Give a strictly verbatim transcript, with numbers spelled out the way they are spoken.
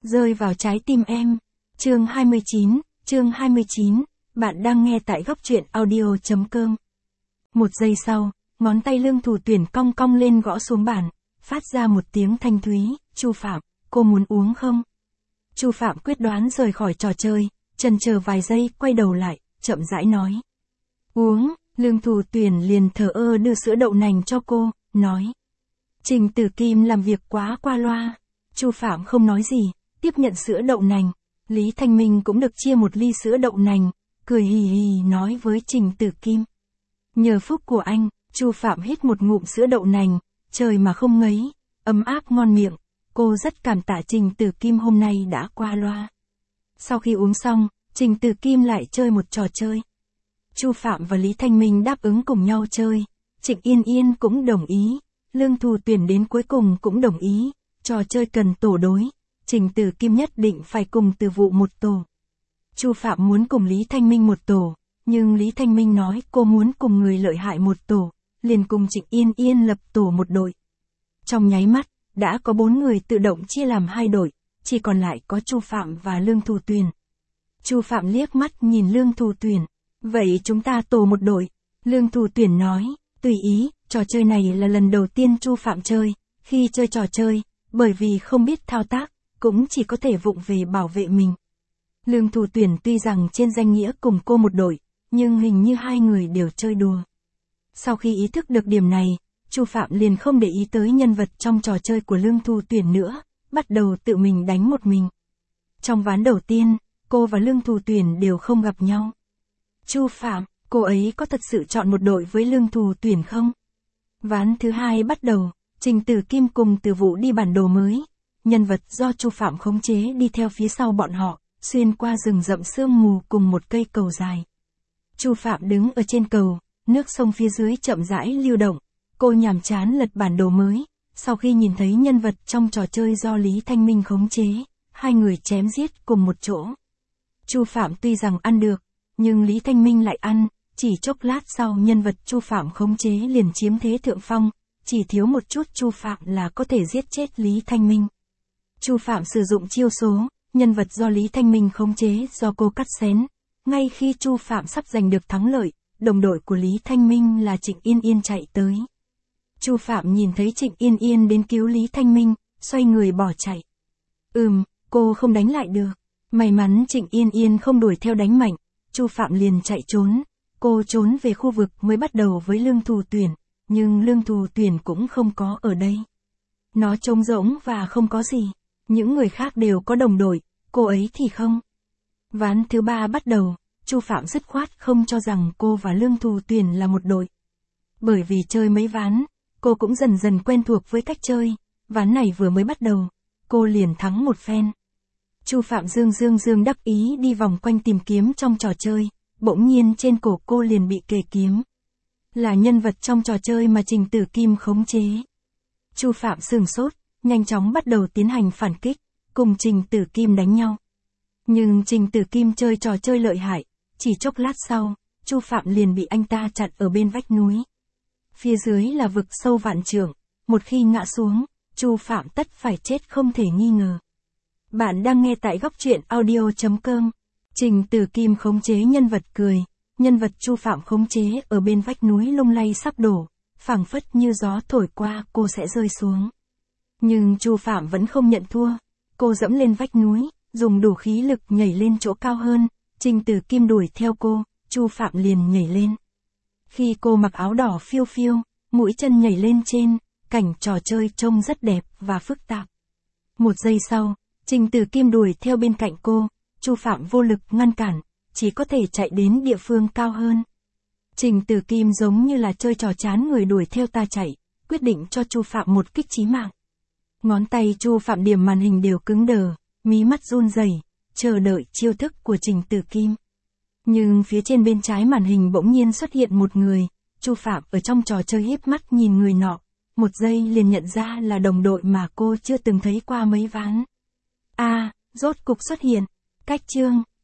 Rơi vào trái tim em. Chương hai mươi chín, chương hai mươi chín, bạn đang nghe tại góc truyện audio.com. Một giây sau, ngón tay Lương Thủ Tuyển cong cong lên gõ xuống bàn, phát ra một tiếng thanh thúy, Chu Phạm, cô muốn uống không? Chu Phạm quyết đoán rời khỏi trò chơi, chần chờ vài giây quay đầu lại, chậm rãi nói. Uống, Lương Thủ Tuyển liền thờ ơ đưa sữa đậu nành cho cô, nói. Trình Tử Kim làm việc quá qua loa. Chu Phạm không nói gì, tiếp nhận sữa đậu nành. Lý Thanh Minh cũng được chia một ly sữa đậu nành, cười hì hì nói với Trình Tử Kim. Nhờ phúc của anh, Chu Phạm hít một ngụm sữa đậu nành, trời mà không ngấy, ấm áp ngon miệng, cô rất cảm tạ Trình Tử Kim hôm nay đã qua loa. Sau khi uống xong, Trình Tử Kim lại chơi một trò chơi. Chu Phạm và Lý Thanh Minh đáp ứng cùng nhau chơi, Trịnh Yên Yên cũng đồng ý, Lương Thủ Tuyển đến cuối cùng cũng đồng ý, trò chơi cần tổ đối, Trình Tử Kim nhất định phải cùng Từ Vụ một tổ. Chu Phạm muốn cùng Lý Thanh Minh một tổ, nhưng Lý Thanh Minh nói cô muốn cùng người lợi hại một tổ, liền cùng Trịnh Yên Yên lập tổ một đội. Trong nháy mắt, đã có bốn người tự động chia làm hai đội, chỉ còn lại có Chu Phạm và Lương Thủ Tuyển. Chu Phạm liếc mắt nhìn Lương Thủ Tuyển, vậy chúng ta tổ một đội. Lương Thủ Tuyển nói, tùy ý, trò chơi này là lần đầu tiên Chu Phạm chơi, khi chơi trò chơi, bởi vì không biết thao tác, cũng chỉ có thể vụng về bảo vệ mình. Lương Thủ Tuyển tuy rằng trên danh nghĩa cùng cô một đội, nhưng hình như hai người đều chơi đùa. Sau khi ý thức được điểm này, Chu Phạm liền không để ý tới nhân vật trong trò chơi của Lương Thủ Tuyển nữa, bắt đầu tự mình đánh một mình. Trong ván đầu tiên, cô và Lương Thủ Tuyển đều không gặp nhau. Chu Phạm, cô ấy có thật sự chọn một đội với Lương Thủ Tuyển không? Ván thứ hai bắt đầu, Trình Tử Kim cùng Từ Vụ đi bản đồ mới. Nhân vật do Chu Phạm khống chế đi theo phía sau bọn họ, xuyên qua rừng rậm sương mù cùng một cây cầu dài. Chu Phạm đứng ở trên cầu, nước sông phía dưới chậm rãi lưu động. Cô nhàm chán lật bản đồ mới, sau khi nhìn thấy nhân vật trong trò chơi do Lý Thanh Minh khống chế, hai người chém giết cùng một chỗ. Chu Phạm tuy rằng ăn được, nhưng Lý Thanh Minh lại ăn, chỉ chốc lát sau nhân vật Chu Phạm khống chế liền chiếm thế thượng phong, chỉ thiếu một chút Chu Phạm là có thể giết chết Lý Thanh Minh. Chu Phạm sử dụng chiêu số, nhân vật do Lý Thanh Minh khống chế do cô cắt xén. Ngay khi Chu Phạm sắp giành được thắng lợi, đồng đội của Lý Thanh Minh là Trịnh Yên Yên chạy tới. Chu Phạm nhìn thấy Trịnh Yên Yên đến cứu Lý Thanh Minh, xoay người bỏ chạy. Ừm, cô không đánh lại được. May mắn Trịnh Yên Yên không đuổi theo đánh mạnh, Chu Phạm liền chạy trốn. Cô trốn về khu vực mới bắt đầu với Lương Thủ Tuyển, nhưng Lương Thủ Tuyển cũng không có ở đây. Nó trống rỗng và không có gì. Những người khác đều có đồng đội, cô ấy thì không. Ván thứ ba bắt đầu, Chu Phạm dứt khoát không cho rằng cô và Lương Thủ Tuyển là một đội. Bởi vì chơi mấy ván, cô cũng dần dần quen thuộc với cách chơi, ván này vừa mới bắt đầu, cô liền thắng một phen. Chu Phạm dương dương dương đắc ý đi vòng quanh tìm kiếm trong trò chơi, bỗng nhiên trên cổ cô liền bị kề kiếm. Là nhân vật trong trò chơi mà Trình Tử Kim khống chế. Chu Phạm sửng sốt, nhanh chóng bắt đầu tiến hành phản kích, cùng Trình Tử Kim đánh nhau. Nhưng Trình Tử Kim chơi trò chơi lợi hại, chỉ chốc lát sau, Chu Phạm liền bị anh ta chặn ở bên vách núi. Phía dưới là vực sâu vạn trượng, một khi ngã xuống, Chu Phạm tất phải chết không thể nghi ngờ. Bạn đang nghe tại góc truyện audio.com. Trình Tử Kim khống chế nhân vật cười, nhân vật Chu Phạm khống chế ở bên vách núi lung lay sắp đổ, phảng phất như gió thổi qua cô sẽ rơi xuống. Nhưng Chu Phạm vẫn không nhận thua, cô dẫm lên vách núi, dùng đủ khí lực nhảy lên chỗ cao hơn, Trình Tử Kim đuổi theo cô, Chu Phạm liền nhảy lên. Khi cô mặc áo đỏ phiêu phiêu, mũi chân nhảy lên trên, cảnh trò chơi trông rất đẹp và phức tạp. Một giây sau, Trình Tử Kim đuổi theo bên cạnh cô, Chu Phạm vô lực ngăn cản, chỉ có thể chạy đến địa phương cao hơn. Trình Tử Kim giống như là chơi trò chán người đuổi theo ta chạy, quyết định cho Chu Phạm một kích chí mạng. Ngón tay Chu Phạm điểm màn hình đều cứng đờ, mí mắt run rẩy, chờ đợi chiêu thức của Trình Tử Kim. Nhưng phía trên bên trái màn hình bỗng nhiên xuất hiện một người, Chu Phạm ở trong trò chơi híp mắt nhìn người nọ, một giây liền nhận ra là đồng đội mà cô chưa từng thấy qua mấy ván. A, à, rốt cục xuất hiện. Cách chương,